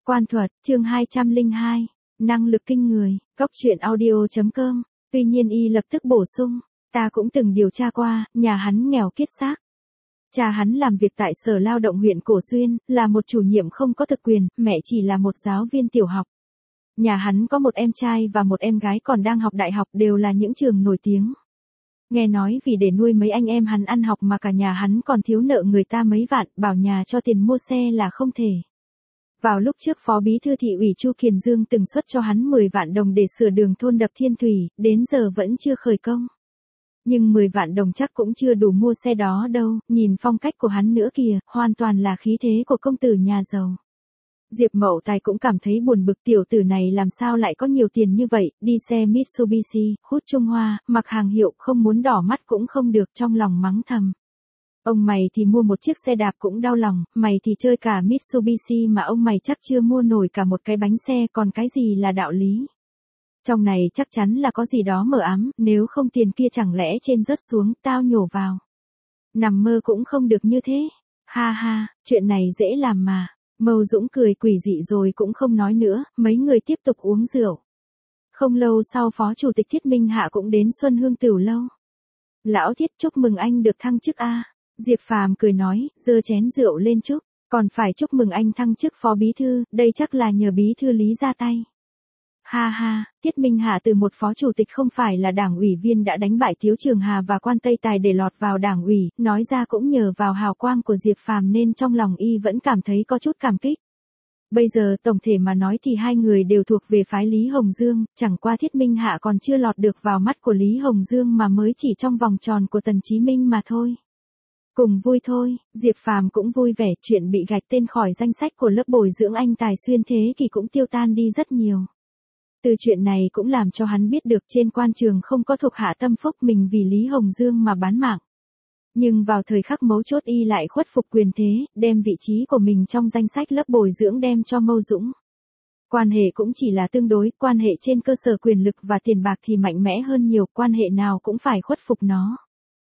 Quan thuật, chương 202, năng lực kinh người, góc truyện audio.com. Tuy nhiên y lập tức bổ sung, ta cũng từng điều tra qua, nhà hắn nghèo kiết xác. Cha hắn làm việc tại Sở Lao động huyện Cổ Xuyên, là một chủ nhiệm không có thực quyền, mẹ chỉ là một giáo viên tiểu học. Nhà hắn có một em trai và một em gái còn đang học đại học, đều là những trường nổi tiếng. Nghe nói vì để nuôi mấy anh em hắn ăn học mà cả nhà hắn còn thiếu nợ người ta mấy vạn, bảo nhà cho tiền mua xe là không thể. Vào lúc trước Phó Bí thư thị ủy Chu Kiền Dương từng xuất cho hắn 10 vạn đồng để sửa đường thôn đập Thiên Thủy, đến giờ vẫn chưa khởi công. Nhưng 10 vạn đồng chắc cũng chưa đủ mua xe đó đâu, nhìn phong cách của hắn nữa kìa, hoàn toàn là khí thế của công tử nhà giàu. Diệp Mậu Tài cũng cảm thấy buồn bực, tiểu tử này làm sao lại có nhiều tiền như vậy, đi xe Mitsubishi, hút Trung Hoa, mặc hàng hiệu, không muốn đỏ mắt cũng không được, trong lòng mắng thầm. Ông mày thì mua một chiếc xe đạp cũng đau lòng, mày thì chơi cả Mitsubishi mà ông mày chắc chưa mua nổi cả một cái bánh xe, còn cái gì là đạo lý. Trong này chắc chắn là có gì đó mờ ám, nếu không tiền kia chẳng lẽ trên rớt xuống, tao nhổ vào. Nằm mơ cũng không được như thế. Ha ha, chuyện này dễ làm mà. Mâu Dũng cười quỷ dị rồi cũng không nói nữa, mấy người tiếp tục uống rượu. Không lâu sau Phó Chủ tịch Thiết Minh Hạ cũng đến Xuân Hương Tửu Lâu. Lão Thiết, chúc mừng anh được thăng chức a. Diệp Phàm cười nói, giơ chén rượu lên chúc, còn phải chúc mừng anh thăng chức Phó Bí thư, đây chắc là nhờ Bí thư Lý ra tay. Ha ha, Thiết Minh Hạ từ một phó chủ tịch không phải là đảng ủy viên đã đánh bại Tiếu Trường Hà và Quan Tây Tài để lọt vào đảng ủy, nói ra cũng nhờ vào hào quang của Diệp Phàm nên trong lòng y vẫn cảm thấy có chút cảm kích. Bây giờ tổng thể mà nói thì hai người đều thuộc về phái Lý Hồng Dương, chẳng qua Thiết Minh Hạ còn chưa lọt được vào mắt của Lý Hồng Dương mà mới chỉ trong vòng tròn của Tần Chí Minh mà thôi. Cùng vui thôi, Diệp Phàm cũng vui vẻ, chuyện bị gạch tên khỏi danh sách của lớp bồi dưỡng anh tài xuyên thế kỷ cũng tiêu tan đi rất nhiều. Từ chuyện này cũng làm cho hắn biết được trên quan trường không có thuộc hạ tâm phúc mình vì Lý Hồng Dương mà bán mạng. Nhưng vào thời khắc mấu chốt y lại khuất phục quyền thế, đem vị trí của mình trong danh sách lớp bồi dưỡng đem cho Mâu Dũng. Quan hệ cũng chỉ là tương đối, quan hệ trên cơ sở quyền lực và tiền bạc thì mạnh mẽ hơn nhiều, quan hệ nào cũng phải khuất phục nó.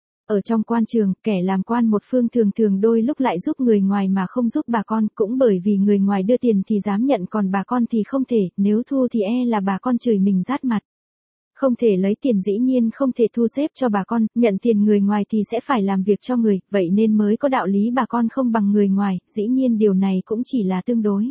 Ở trong quan trường, kẻ làm quan một phương thường thường đôi lúc lại giúp người ngoài mà không giúp bà con, cũng bởi vì người ngoài đưa tiền thì dám nhận còn bà con thì không thể, nếu thu thì là bà con chửi mình rát mặt. Không thể lấy tiền dĩ nhiên không thể thu xếp cho bà con, nhận tiền người ngoài thì sẽ phải làm việc cho người, vậy nên mới có đạo lý bà con không bằng người ngoài, dĩ nhiên điều này cũng chỉ là tương đối.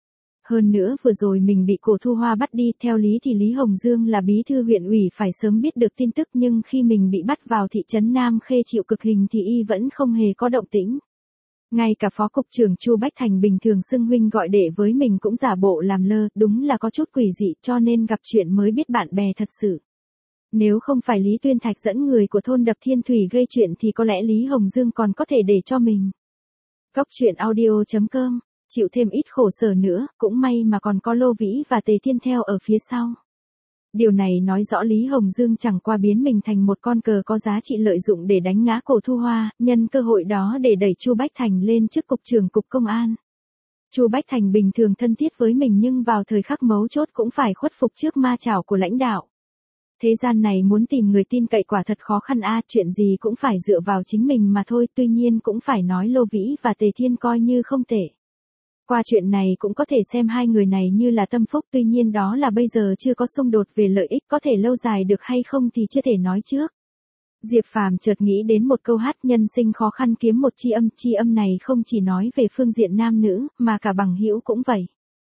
Hơn nữa vừa rồi mình bị Cổ Thu Hoa bắt đi, theo lý thì Lý Hồng Dương là bí thư huyện ủy phải sớm biết được tin tức nhưng khi mình bị bắt vào thị trấn Nam Khê chịu cực hình thì y vẫn không hề có động tĩnh. Ngay cả Phó Cục trưởng Chu Bách Thành bình thường xưng huynh gọi đệ với mình cũng giả bộ làm lơ, đúng là có chút quỷ dị cho nên gặp chuyện mới biết bạn bè thật sự. Nếu không phải Lý Tuyên Thạch dẫn người của thôn đập Thiên Thủy gây chuyện thì có lẽ Lý Hồng Dương còn có thể để cho mình. Góc truyện audio.com. Chịu thêm ít khổ sở nữa, cũng may mà còn có Lô Vĩ và Tề Thiên theo ở phía sau. Điều này nói rõ Lý Hồng Dương chẳng qua biến mình thành một con cờ có giá trị lợi dụng để đánh ngã Cổ Thu Hoa, nhân cơ hội đó để đẩy Chu Bách Thành lên chức cục trưởng cục công an. Chu Bách Thành bình thường thân thiết với mình nhưng vào thời khắc mấu chốt cũng phải khuất phục trước ma chảo của lãnh đạo. Thế gian này muốn tìm người tin cậy quả thật khó khăn chuyện gì cũng phải dựa vào chính mình mà thôi, tuy nhiên cũng phải nói Lô Vĩ và Tề Thiên coi như không tệ. Qua chuyện này cũng có thể xem hai người này như là tâm phúc, tuy nhiên đó là bây giờ chưa có xung đột về lợi ích, có thể lâu dài được hay không thì chưa thể nói trước. Diệp Phàm chợt nghĩ đến một câu hát nhân sinh khó khăn kiếm một tri âm này không chỉ nói về phương diện nam nữ, mà cả bằng hữu cũng vậy.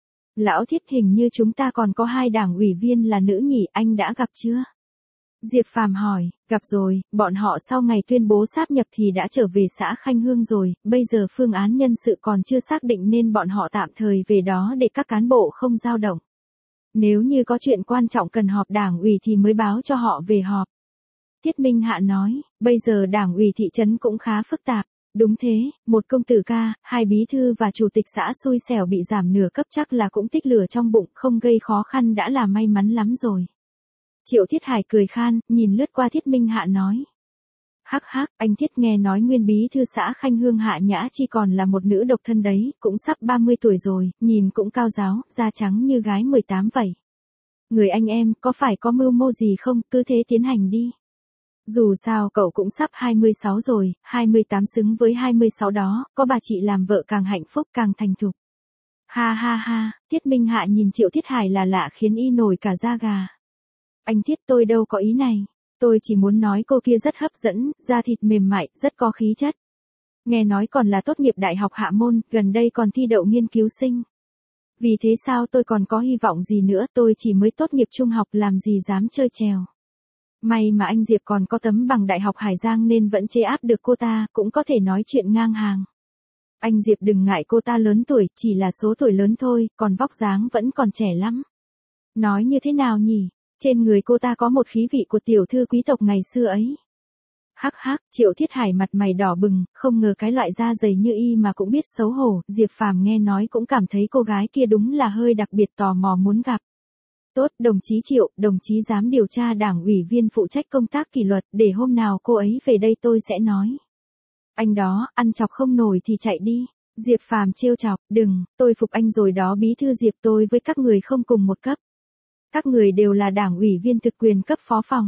Lão Thiết, hình như chúng ta còn có 2 đảng ủy viên là nữ nhỉ, anh đã gặp chưa? Diệp Phàm hỏi, gặp rồi, bọn họ sau ngày tuyên bố sáp nhập thì đã trở về xã Khanh Hương rồi, bây giờ phương án nhân sự còn chưa xác định nên bọn họ tạm thời về đó để các cán bộ không dao động. Nếu như có chuyện quan trọng cần họp đảng ủy thì mới báo cho họ về họp. Thiết Minh Hạ nói, bây giờ đảng ủy thị trấn cũng khá phức tạp. Đúng thế, một công tử ca, 2 bí thư và chủ tịch xã xui xẻo bị giảm nửa cấp chắc là cũng tích lửa trong bụng, không gây khó khăn đã là may mắn lắm rồi. Triệu Thiết Hải cười khan, nhìn lướt qua Thiết Minh Hạ nói. Hắc hắc, anh Thiết nghe nói nguyên bí thư xã Khanh Hương Hạ Nhã Chi còn là một nữ độc thân đấy, cũng sắp 30 tuổi rồi, nhìn cũng cao ráo, da trắng như gái 18 vậy. Người anh em, có phải có mưu mô gì không, cứ thế tiến hành đi. Dù sao cậu cũng sắp 26 rồi, 28 xứng với 26 đó, có bà chị làm vợ càng hạnh phúc càng thành thục. Ha ha ha, Tiết Minh Hạ nhìn Triệu Thiết Hải là lạ khiến y nổi cả da gà. Anh Thiết, tôi đâu có ý này. Tôi chỉ muốn nói cô kia rất hấp dẫn, da thịt mềm mại, rất có khí chất. Nghe nói còn là tốt nghiệp đại học Hạ Môn, gần đây còn thi đậu nghiên cứu sinh. Vì thế sao tôi còn có hy vọng gì nữa, tôi chỉ mới tốt nghiệp trung học làm gì dám chơi chèo. May mà anh Diệp còn có tấm bằng đại học Hải Giang nên vẫn chế áp được cô ta, cũng có thể nói chuyện ngang hàng. Anh Diệp đừng ngại cô ta lớn tuổi, chỉ là số tuổi lớn thôi, còn vóc dáng vẫn còn trẻ lắm. Nói như thế nào nhỉ? Trên người cô ta có một khí vị của tiểu thư quý tộc ngày xưa ấy. Hắc hắc, Triệu Thiết Hải mặt mày đỏ bừng, không ngờ cái loại da dày như y mà cũng biết xấu hổ, Diệp Phàm nghe nói cũng cảm thấy cô gái kia đúng là hơi đặc biệt, tò mò muốn gặp. Tốt, đồng chí Triệu, đồng chí giám điều tra Đảng ủy viên phụ trách công tác kỷ luật, để hôm nào cô ấy về đây tôi sẽ nói. Anh đó, ăn chọc không nổi thì chạy đi. Diệp Phàm trêu chọc, đừng, tôi phục anh rồi đó bí thư Diệp, tôi với các người không cùng một cấp. Các người đều là đảng ủy viên thực quyền cấp phó phòng.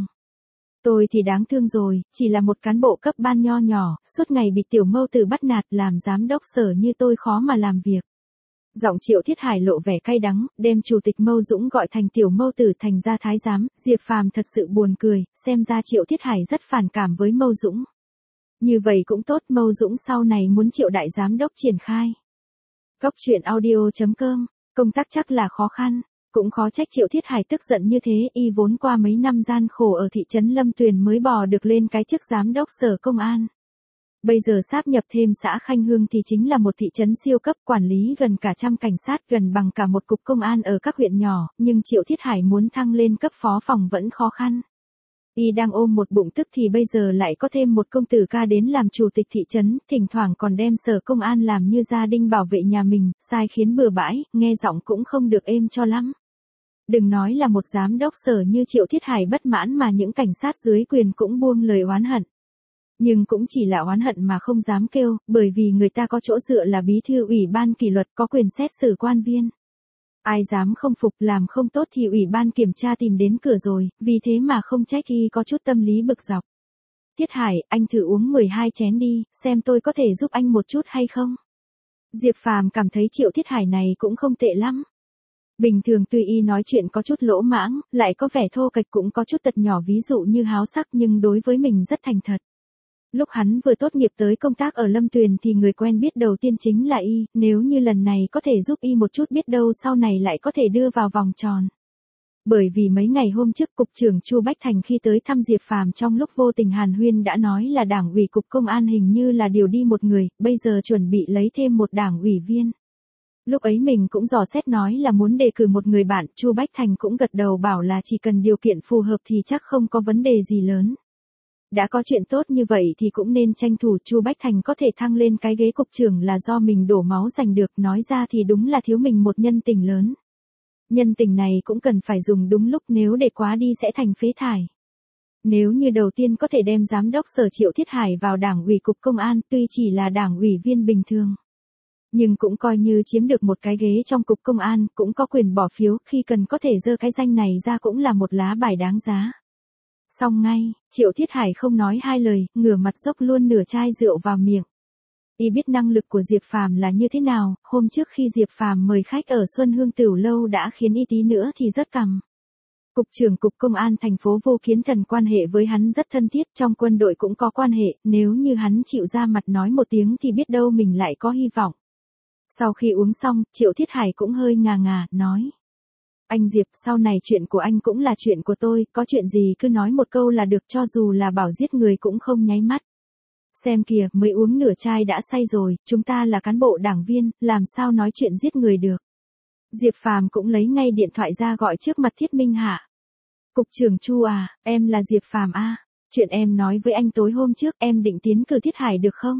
Tôi thì đáng thương rồi, chỉ là một cán bộ cấp ban nho nhỏ, suốt ngày bị tiểu mâu tử bắt nạt, làm giám đốc sở như tôi khó mà làm việc. Giọng Triệu Thiết Hải lộ vẻ cay đắng, đem chủ tịch Mâu Dũng gọi thành tiểu mâu tử thành ra thái giám, Diệp Phàm thật sự buồn cười, xem ra Triệu Thiết Hải rất phản cảm với Mâu Dũng. Như vậy cũng tốt, Mâu Dũng sau này muốn Triệu đại giám đốc triển khai. Góc truyện audio.com, công tác chắc là khó khăn, cũng khó trách Triệu Thiết Hải tức giận như thế, y vốn qua mấy năm gian khổ ở thị trấn Lâm Tuyền mới bò được lên cái chức giám đốc sở công an. Bây giờ sáp nhập thêm xã Khanh Hương thì chính là một thị trấn siêu cấp, quản lý gần cả trăm cảnh sát, gần bằng cả một cục công an ở các huyện nhỏ, nhưng Triệu Thiết Hải muốn thăng lên cấp phó phòng vẫn khó khăn. Y đang ôm một bụng tức thì bây giờ lại có thêm một công tử ca đến làm chủ tịch thị trấn, thỉnh thoảng còn đem sở công an làm như gia đình bảo vệ nhà mình, sai khiến bừa bãi, nghe giọng cũng không được êm cho lắm. Đừng nói là một giám đốc sở như Triệu Thiết Hải bất mãn mà những cảnh sát dưới quyền cũng buông lời oán hận. Nhưng cũng chỉ là oán hận mà không dám kêu, bởi vì người ta có chỗ dựa là bí thư ủy ban kỷ luật, có quyền xét xử quan viên. Ai dám không phục, làm không tốt thì ủy ban kiểm tra tìm đến cửa rồi, vì thế mà không trách y có chút tâm lý bực dọc. Thiết Hải, anh thử uống 12 chén đi, xem tôi có thể giúp anh một chút hay không. Diệp Phàm cảm thấy Triệu Thiết Hải này cũng không tệ lắm. Bình thường tuy y nói chuyện có chút lỗ mãng, lại có vẻ thô kệch, cũng có chút tật nhỏ ví dụ như háo sắc, nhưng đối với mình rất thành thật. Lúc hắn vừa tốt nghiệp tới công tác ở Lâm Tuyền thì người quen biết đầu tiên chính là y, nếu như lần này có thể giúp y một chút biết đâu sau này lại có thể đưa vào vòng tròn. Bởi vì mấy ngày hôm trước cục trưởng Chu Bách Thành khi tới thăm Diệp Phàm trong lúc vô tình hàn huyên đã nói là đảng ủy cục công an hình như là điều đi một người, bây giờ chuẩn bị lấy thêm một đảng ủy viên. Lúc ấy mình cũng dò xét nói là muốn đề cử một người bạn, Chu Bách Thành cũng gật đầu bảo là chỉ cần điều kiện phù hợp thì chắc không có vấn đề gì lớn. Đã có chuyện tốt như vậy thì cũng nên tranh thủ. Chu Bách Thành có thể thăng lên cái ghế cục trưởng là do mình đổ máu giành được, nói ra thì đúng là thiếu mình một nhân tình lớn. Nhân tình này cũng cần phải dùng đúng lúc, nếu để quá đi sẽ thành phế thải. Nếu như đầu tiên có thể đem giám đốc sở Triệu Thiết Hải vào đảng ủy cục công an, tuy chỉ là đảng ủy viên bình thường, nhưng cũng coi như chiếm được một cái ghế trong cục công an, cũng có quyền bỏ phiếu, khi cần có thể giơ cái danh này ra cũng là một lá bài đáng giá. Xong ngay, Triệu Thiết Hải không nói hai lời, ngửa mặt xốc luôn nửa chai rượu vào miệng. Y biết năng lực của Diệp Phàm là như thế nào, hôm trước khi Diệp Phàm mời khách ở Xuân Hương Tửu Lâu đã khiến y tí nữa thì rất cằm. Cục trưởng cục công an thành phố Vô Kiến Thần quan hệ với hắn rất thân thiết, trong quân đội cũng có quan hệ, nếu như hắn chịu ra mặt nói một tiếng thì biết đâu mình lại có hy vọng. Sau khi uống xong, Triệu Thiết Hải cũng hơi ngà ngà, nói. Anh Diệp, sau này chuyện của anh cũng là chuyện của tôi, có chuyện gì cứ nói một câu là được, cho dù là bảo giết người cũng không nháy mắt. Xem kìa, mới uống nửa chai đã say rồi, chúng ta là cán bộ đảng viên, làm sao nói chuyện giết người được. Diệp Phàm cũng lấy ngay điện thoại ra gọi trước mặt Thiết Minh Hạ. Cục trưởng Chu à, em là Diệp Phàm à, chuyện em nói với anh tối hôm trước, em định tiến cử Thiết Hải được không?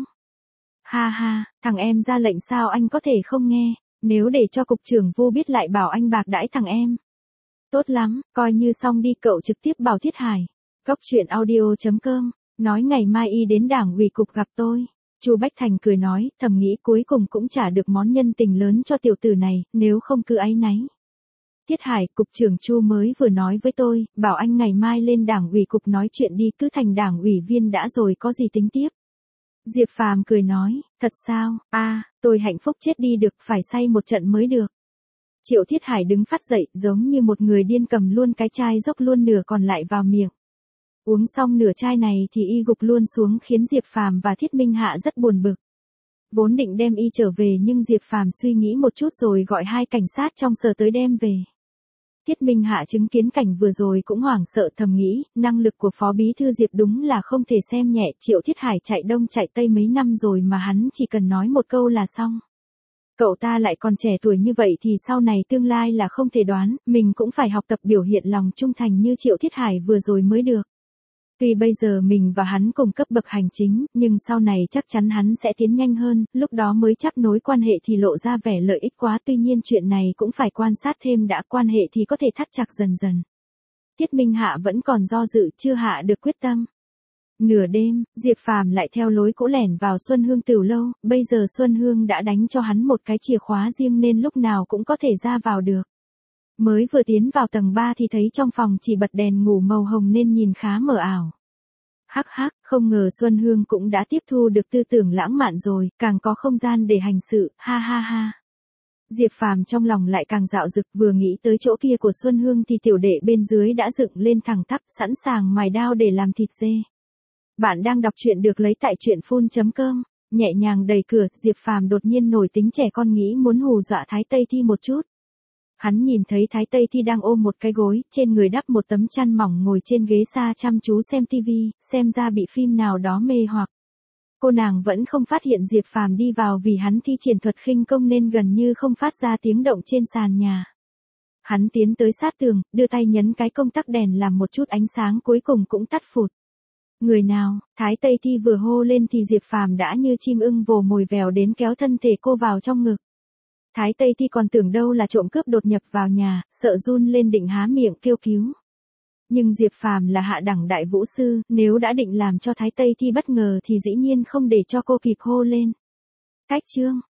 Ha ha, thằng em ra lệnh sao anh có thể không nghe, nếu để cho cục trưởng Vu biết lại bảo anh bạc đãi thằng em. Tốt lắm, coi như xong đi, cậu trực tiếp bảo Thiết Hải. Góc truyện audio.com, nói ngày mai y đến đảng ủy cục gặp tôi. Chu Bách Thành cười nói, thầm nghĩ cuối cùng cũng trả được món nhân tình lớn cho tiểu tử này, nếu không cứ áy náy. Thiết Hải, cục trưởng Chu mới vừa nói với tôi, bảo anh ngày mai lên đảng ủy cục nói chuyện đi, cứ thành đảng ủy viên đã rồi có gì tính tiếp. Diệp Phàm cười nói, thật sao, tôi hạnh phúc chết đi được, phải say một trận mới được. Triệu Thiết Hải đứng phát dậy, giống như một người điên cầm luôn cái chai dốc luôn nửa còn lại vào miệng. Uống xong nửa chai này thì y gục luôn xuống khiến Diệp Phàm và Thiết Minh Hạ rất buồn bực. Vốn định đem y trở về nhưng Diệp Phàm suy nghĩ một chút rồi gọi 2 cảnh sát trong sở tới đem về. Thiết Minh Hạ chứng kiến cảnh vừa rồi cũng hoảng sợ thầm nghĩ, năng lực của Phó Bí Thư Diệp đúng là không thể xem nhẹ. Triệu Thiết Hải chạy đông chạy tây mấy năm rồi mà hắn chỉ cần nói một câu là xong. Cậu ta lại còn trẻ tuổi như vậy thì sau này tương lai là không thể đoán, mình cũng phải học tập biểu hiện lòng trung thành như Triệu Thiết Hải vừa rồi mới được. Tuy bây giờ mình và hắn cùng cấp bậc hành chính, nhưng sau này chắc chắn hắn sẽ tiến nhanh hơn, lúc đó mới chấp nối quan hệ thì lộ ra vẻ lợi ích quá. Tuy nhiên chuyện này cũng phải quan sát thêm đã, quan hệ thì có thể thắt chặt dần dần. Tiết Minh Hạ vẫn còn do dự, chưa hạ được quyết tâm. Nửa đêm, Diệp Phàm lại theo lối cũ lẻn vào Xuân Hương Tửu Lâu, bây giờ Xuân Hương đã đánh cho hắn một cái chìa khóa riêng nên lúc nào cũng có thể ra vào được. Mới vừa tiến vào tầng 3 thì thấy trong phòng chỉ bật đèn ngủ màu hồng nên nhìn khá mờ ảo. Hắc hắc, không ngờ Xuân Hương cũng đã tiếp thu được tư tưởng lãng mạn rồi, càng có không gian để hành sự, ha ha ha. Diệp Phàm trong lòng lại càng dạo dực, vừa nghĩ tới chỗ kia của Xuân Hương thì tiểu đệ bên dưới đã dựng lên thẳng tắp, sẵn sàng mài đao để làm thịt dê. Bạn đang đọc truyện được lấy tại truyện.com. Nhẹ nhàng đẩy cửa, Diệp Phàm đột nhiên nổi tính trẻ con nghĩ muốn hù dọa Thái Tây Thi một chút. Hắn nhìn thấy Thái Tây Thi đang ôm một cái gối, trên người đắp một tấm chăn mỏng ngồi trên ghế xa chăm chú xem tivi, xem ra bị phim nào đó mê hoặc. Cô nàng vẫn không phát hiện Diệp Phàm đi vào vì hắn thi triển thuật khinh công nên gần như không phát ra tiếng động trên sàn nhà. Hắn tiến tới sát tường, đưa tay nhấn cái công tắc đèn làm một chút ánh sáng cuối cùng cũng tắt phụt. Người nào? Thái Tây Thi vừa hô lên thì Diệp Phàm đã như chim ưng vồ mồi vèo đến kéo thân thể cô vào trong ngực. Thái Tây Thi còn tưởng đâu là trộm cướp đột nhập vào nhà, sợ run lên định há miệng kêu cứu. Nhưng Diệp Phàm là hạ đẳng đại vũ sư, nếu đã định làm cho Thái Tây Thi bất ngờ thì dĩ nhiên không để cho cô kịp hô lên. Cách chương,